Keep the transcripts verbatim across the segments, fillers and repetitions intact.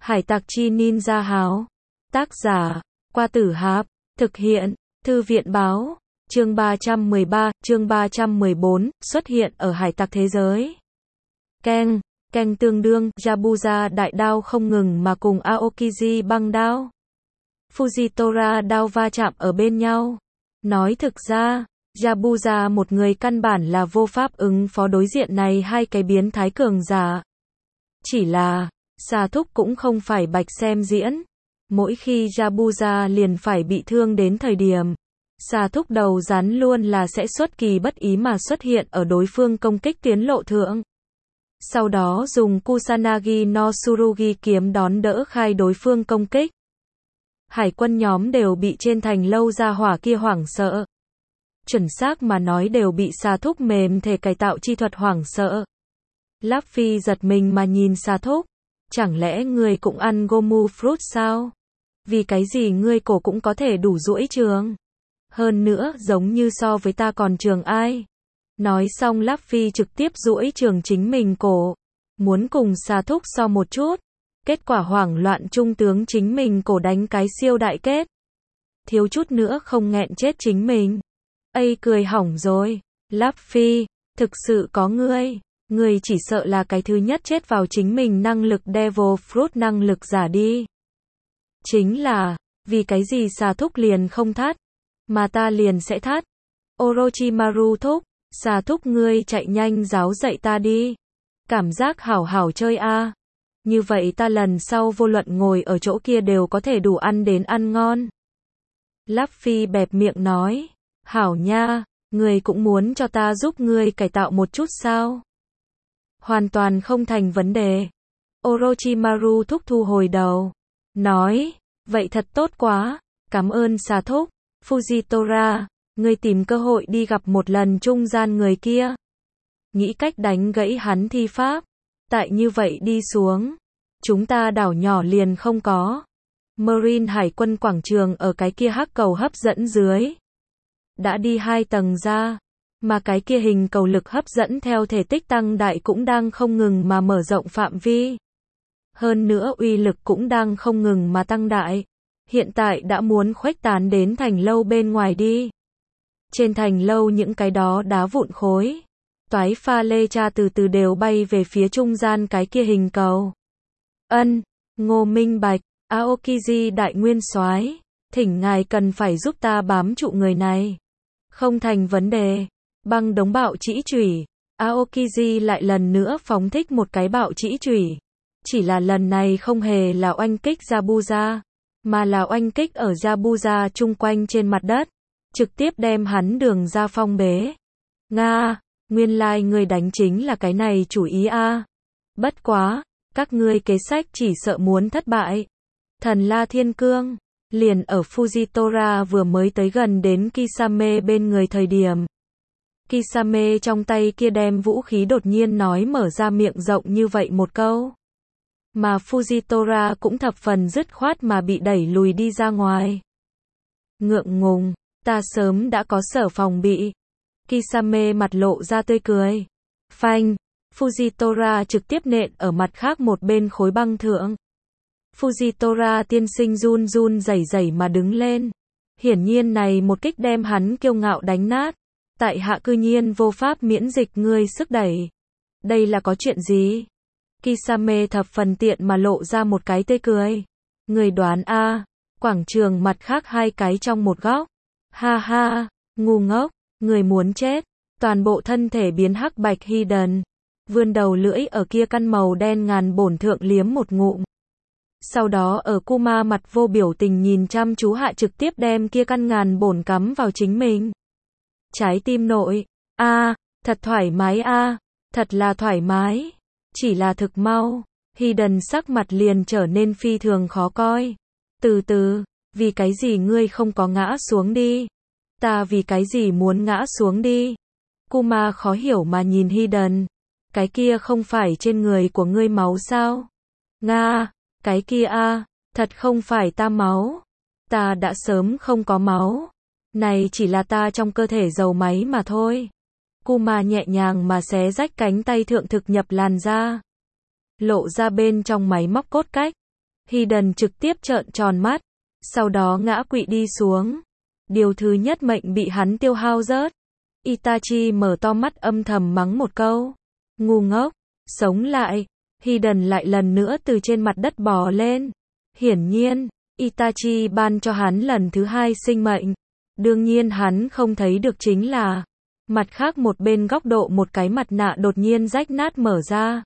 Hải tặc chi ninja háo. Tác giả, Qua Tử Hạp. Thực hiện, Thư viện báo. Chương ba trăm mười ba, chương ba trăm mười bốn, xuất hiện ở hải tặc thế giới. Keng, Keng tương đương, Yabuza đại đao không ngừng mà cùng Aokiji băng đao. Fujitora đao va chạm ở bên nhau. Nói thực ra, Yabuza một người căn bản là vô pháp ứng phó đối diện này hai cái biến thái cường giả. Chỉ là, Sa Thúc cũng không phải bạch xem diễn. Mỗi khi Yabuza liền phải bị thương đến thời điểm, Sa Thúc đầu rắn luôn là sẽ xuất kỳ bất ý mà xuất hiện ở đối phương công kích tiến lộ thượng. Sau đó dùng Kusanagi no Tsurugi kiếm đón đỡ khai đối phương công kích. Hải quân nhóm đều bị trên thành lâu ra hỏa kia hoảng sợ. Chuẩn xác mà nói đều bị Sa Thúc mềm thể cải tạo chi thuật hoảng sợ. Luffy giật mình mà nhìn Sa Thúc. Chẳng lẽ ngươi cũng ăn Gomu Fruit sao? Vì cái gì ngươi cổ cũng có thể đủ duỗi trường? Hơn nữa giống như so với ta còn trường ai? Nói xong Luffy trực tiếp duỗi trường chính mình cổ. Muốn cùng Sa Thúc so một chút. Kết quả hoảng loạn trung tướng chính mình cổ đánh cái siêu đại kết. Thiếu chút nữa không nghẹn chết chính mình. Ây cười hỏng rồi. Luffy, thực sự có ngươi. Ngươi chỉ sợ là cái thứ nhất chết vào chính mình năng lực Devil Fruit năng lực giả đi. Chính là, vì cái gì Sa Thúc liền không thắt, mà ta liền sẽ thắt. Orochimaru thúc, Sa Thúc ngươi chạy nhanh giáo dạy ta đi. Cảm giác hảo hảo chơi a. À. Như vậy ta lần sau vô luận ngồi ở chỗ kia đều có thể đủ ăn đến ăn ngon. Luffy bẹp miệng nói, hảo nha, ngươi cũng muốn cho ta giúp ngươi cải tạo một chút sao? Hoàn toàn không thành vấn đề. Orochimaru thúc thu hồi đầu. Nói, vậy thật tốt quá, cảm ơn Sa Thúc. Fujitora, ngươi tìm cơ hội đi gặp một lần trung gian người kia. Nghĩ cách đánh gãy hắn thi pháp. Tại như vậy đi xuống, chúng ta đảo nhỏ liền không có. Marine Hải quân quảng trường ở cái kia hắc cầu hấp dẫn dưới. Đã đi hai tầng ra. Mà cái kia hình cầu lực hấp dẫn theo thể tích tăng đại cũng đang không ngừng mà mở rộng phạm vi. Hơn nữa uy lực cũng đang không ngừng mà tăng đại. Hiện tại đã muốn khuếch tán đến thành lâu bên ngoài đi. Trên thành lâu những cái đó đá vụn khối. Toái pha lê cha từ từ đều bay về phía trung gian cái kia hình cầu. Ân, Ngô Minh Bạch, Aokiji đại nguyên soái, thỉnh ngài cần phải giúp ta bám trụ người này. Không thành vấn đề. Băng đống bạo trĩ chủy. Aokiji lại lần nữa phóng thích một cái bạo trĩ chủy. Chỉ là lần này không hề là oanh kích Yabuza, mà là oanh kích ở Yabuza chung quanh trên mặt đất. Trực tiếp đem hắn đường ra phong bế. Nga, nguyên lai like ngươi đánh chính là cái này chủ ý a. À. Bất quá, các ngươi kế sách chỉ sợ muốn thất bại. Thần La Thiên Cương, liền ở Fujitora vừa mới tới gần đến Kisame bên người thời điểm. Kisame trong tay kia đem vũ khí đột nhiên nói mở ra miệng rộng như vậy một câu. Mà Fujitora cũng thập phần dứt khoát mà bị đẩy lùi đi ra ngoài. Ngượng ngùng, ta sớm đã có sở phòng bị. Kisame mặt lộ ra tươi cười. Phanh, Fujitora trực tiếp nện ở mặt khác một bên khối băng thượng. Fujitora tiên sinh run run rẩy rẩy mà đứng lên. Hiển nhiên này một kích đem hắn kiêu ngạo đánh nát. Tại hạ cư nhiên vô pháp miễn dịch ngươi sức đẩy. Đây là có chuyện gì? Kisame thập phần tiện mà lộ ra một cái tươi cười. Người đoán a, à, quảng trường mặt khác hai cái trong một góc. Ha ha, ngu ngốc, người muốn chết. Toàn bộ thân thể biến hắc bạch Hiden. Vươn đầu lưỡi ở kia căn màu đen ngàn bổn thượng liếm một ngụm. Sau đó ở Kuma mặt vô biểu tình nhìn chăm chú hạ trực tiếp đem kia căn ngàn bổn cắm vào chính mình. Trái tim nội, a, à, thật thoải mái a, à, thật là thoải mái. Chỉ là thực mau, Hiden sắc mặt liền trở nên phi thường khó coi. Từ từ, vì cái gì ngươi không có ngã xuống đi? Ta vì cái gì muốn ngã xuống đi? Kuma khó hiểu mà nhìn Hiden. Cái kia không phải trên người của ngươi máu sao? Nga, cái kia a, à, thật không phải ta máu. Ta đã sớm không có máu. Này chỉ là ta trong cơ thể dầu máy mà thôi. Kuma nhẹ nhàng mà xé rách cánh tay thượng thực nhập làn da. Lộ ra bên trong máy móc cốt cách. Hiden trực tiếp trợn tròn mắt, sau đó ngã quỵ đi xuống. Điều thứ nhất mệnh bị hắn tiêu hao rớt. Itachi mở to mắt âm thầm mắng một câu. Ngu ngốc, sống lại. Hiden lại lần nữa từ trên mặt đất bò lên. Hiển nhiên, Itachi ban cho hắn lần thứ hai sinh mệnh. Đương nhiên hắn không thấy được chính là, mặt khác một bên góc độ một cái mặt nạ đột nhiên rách nát mở ra.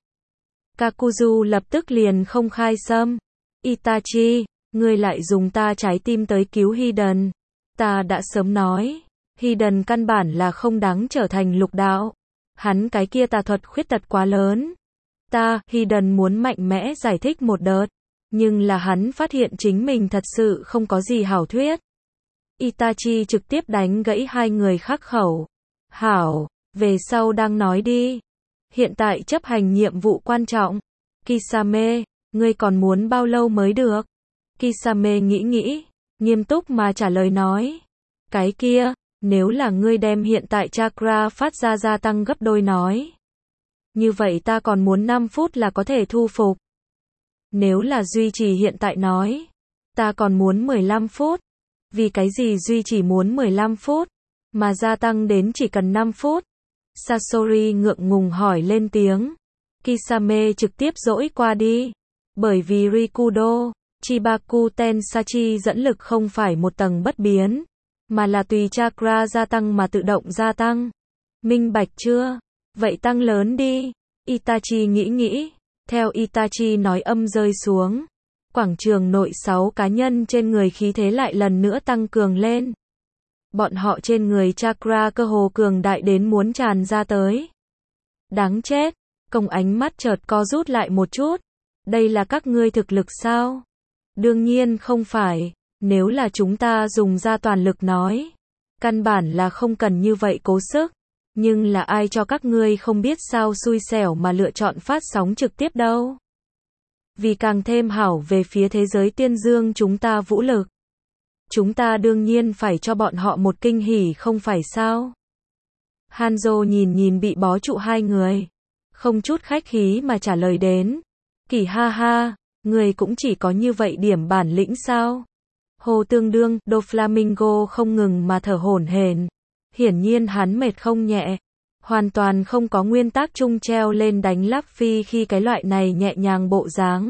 Kakuzu lập tức liền không khai xâm. Itachi, ngươi lại dùng ta trái tim tới cứu Hiden. Ta đã sớm nói, Hiden căn bản là không đáng trở thành lục đạo. Hắn cái kia tà thuật khuyết tật quá lớn. Ta, Hiden muốn mạnh mẽ giải thích một đợt. Nhưng là hắn phát hiện chính mình thật sự không có gì hảo thuyết. Itachi trực tiếp đánh gãy hai người khắc khẩu. Hảo, về sau đang nói đi. Hiện tại chấp hành nhiệm vụ quan trọng. Kisame, ngươi còn muốn bao lâu mới được? Kisame nghĩ nghĩ, nghiêm túc mà trả lời nói. Cái kia, nếu là ngươi đem hiện tại chakra phát ra gia tăng gấp đôi nói. Như vậy ta còn muốn năm phút là có thể thu phục. Nếu là duy trì hiện tại nói, ta còn muốn mười lăm phút. Vì cái gì duy trì muốn mười lăm phút, mà gia tăng đến chỉ cần năm phút? Sasori ngượng ngùng hỏi lên tiếng. Kisame trực tiếp dỗi qua đi. Bởi vì Rikudo, Chibaku Tensachi dẫn lực không phải một tầng bất biến, mà là tùy chakra gia tăng mà tự động gia tăng. Minh bạch chưa? Vậy tăng lớn đi. Itachi nghĩ nghĩ. Theo Itachi nói âm rơi xuống. Quảng trường nội sáu cá nhân trên người khí thế lại lần nữa tăng cường lên. Bọn họ trên người chakra cơ hồ cường đại đến muốn tràn ra tới. Đáng chết, Công ánh mắt chợt co rút lại một chút. Đây là các ngươi thực lực sao? Đương nhiên không phải, nếu là chúng ta dùng ra toàn lực nói. Căn bản là không cần như vậy cố sức. Nhưng là ai cho các ngươi không biết sao xui xẻo mà lựa chọn phát sóng trực tiếp đâu. Vì càng thêm hảo về phía thế giới tiên dương chúng ta vũ lực. Chúng ta đương nhiên phải cho bọn họ một kinh hỉ không phải sao. Hanzo nhìn nhìn bị bó trụ hai người. Không chút khách khí mà trả lời đến. Kỳ ha ha, người cũng chỉ có như vậy điểm bản lĩnh sao. Hồ tương đương, Doflamingo không ngừng mà thở hổn hển. Hiển nhiên hắn mệt không nhẹ. Hoàn toàn không có nguyên tắc chung treo lên đánh Luffy khi cái loại này nhẹ nhàng bộ dáng.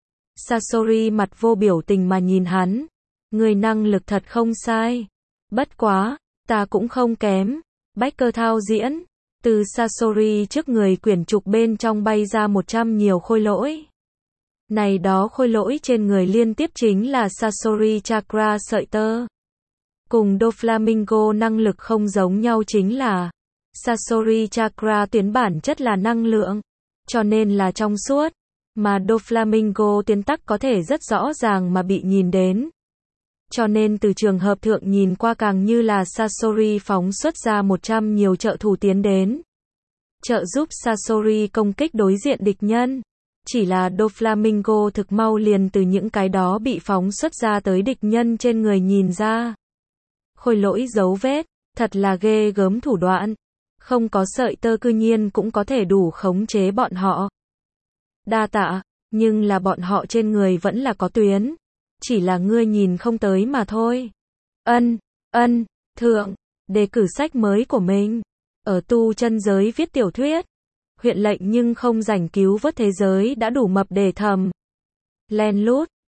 Sasori mặt vô biểu tình mà nhìn hắn. Người năng lực thật không sai. Bất quá, ta cũng không kém. Bách cơ thao diễn. Từ Sasori trước người quyển trục bên trong bay ra một trăm nhiều khôi lỗi. Này đó khôi lỗi trên người liên tiếp chính là Sasori Chakra sợi tơ. Cùng Doflamingo năng lực không giống nhau chính là Sasori Chakra tuyến bản chất là năng lượng, cho nên là trong suốt, mà Doflamingo tuyến tắc có thể rất rõ ràng mà bị nhìn đến. Cho nên từ trường hợp thượng nhìn qua càng như là Sasori phóng xuất ra một trăm nhiều trợ thủ tiến đến. Trợ giúp Sasori công kích đối diện địch nhân. Chỉ là Doflamingo thực mau liền từ những cái đó bị phóng xuất ra tới địch nhân trên người nhìn ra. Khôi lỗi dấu vết, thật là ghê gớm thủ đoạn. Không có sợi tơ cư nhiên cũng có thể đủ khống chế bọn họ. Đa tạ, nhưng là bọn họ trên người vẫn là có tuyến. Chỉ là ngươi nhìn không tới mà thôi. Ân, ân, thượng, đề cử sách mới của mình. Ở tu chân giới viết tiểu thuyết. Huyện lệnh nhưng không rảnh cứu vớt thế giới đã đủ mập để thầm. Len lút,